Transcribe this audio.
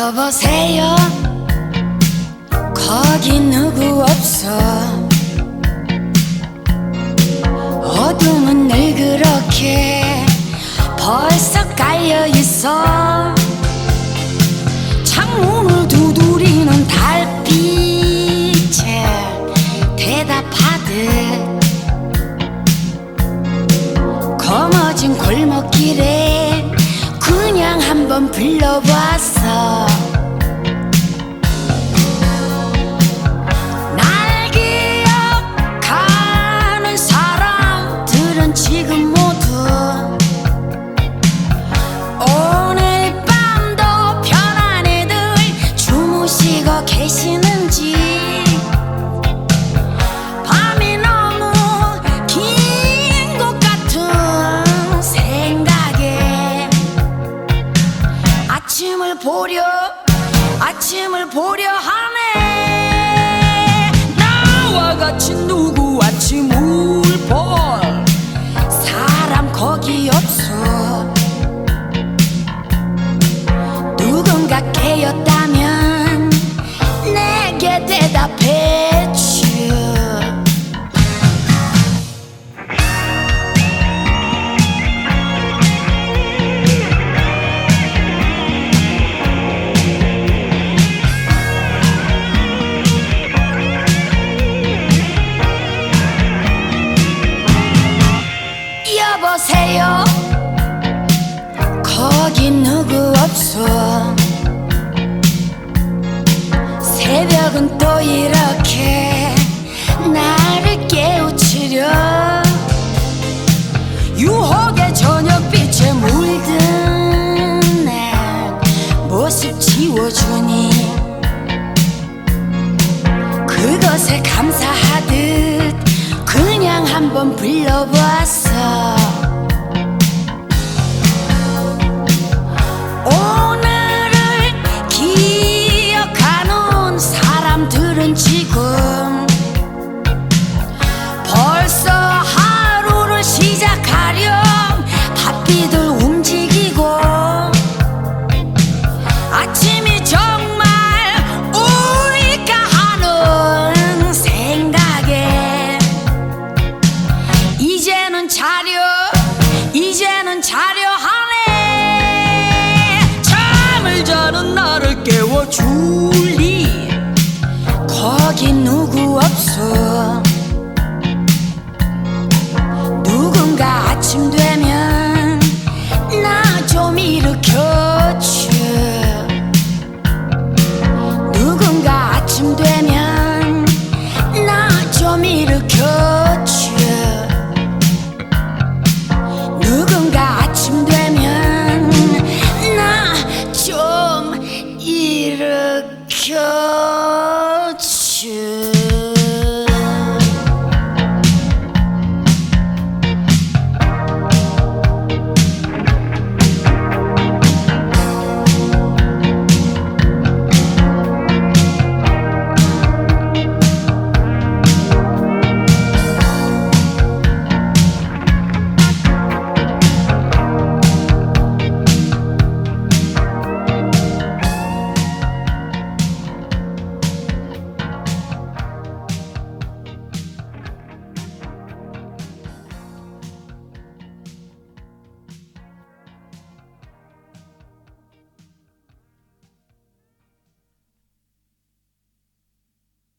여보세요, 거기 누구 없어? 어둠은 늘 그렇게 벌써 깔려있어. 창문을 두드리는 달빛에 대답하듯 거머진 골목길에 그냥 한번 불러봤어. 날 기억하는 사람들은 지금 모두 오늘 밤도 편안히들 주무시고 계시는지, 밤이 너무 긴 것 같은 생각에 아침을 보려 하네. 나와 같이 누구 아침을 볼 사람 거기 없어. 누군가 깨었다면 내게 대답해줘. 여보세요, 거기 누구 없어? 새벽은 또 이렇게 나를 깨우치려 유혹의 저녁빛에 물든 내 모습 지워주니 그것에 감사하듯 그냥 한번 불러보았어. 오늘을 기억하는 사람들은 지금 벌써 하루를 시작하렴 바삐들 움직이고, 아침이 정말 올까 하는 생각에 이제는 자려 하네. 잠을 자는 나를 깨워줄리 거기 누구 없어. 누군가 아침 되면 나 좀 일으켜줘. 누군가 아침 되면 나 좀 일으켜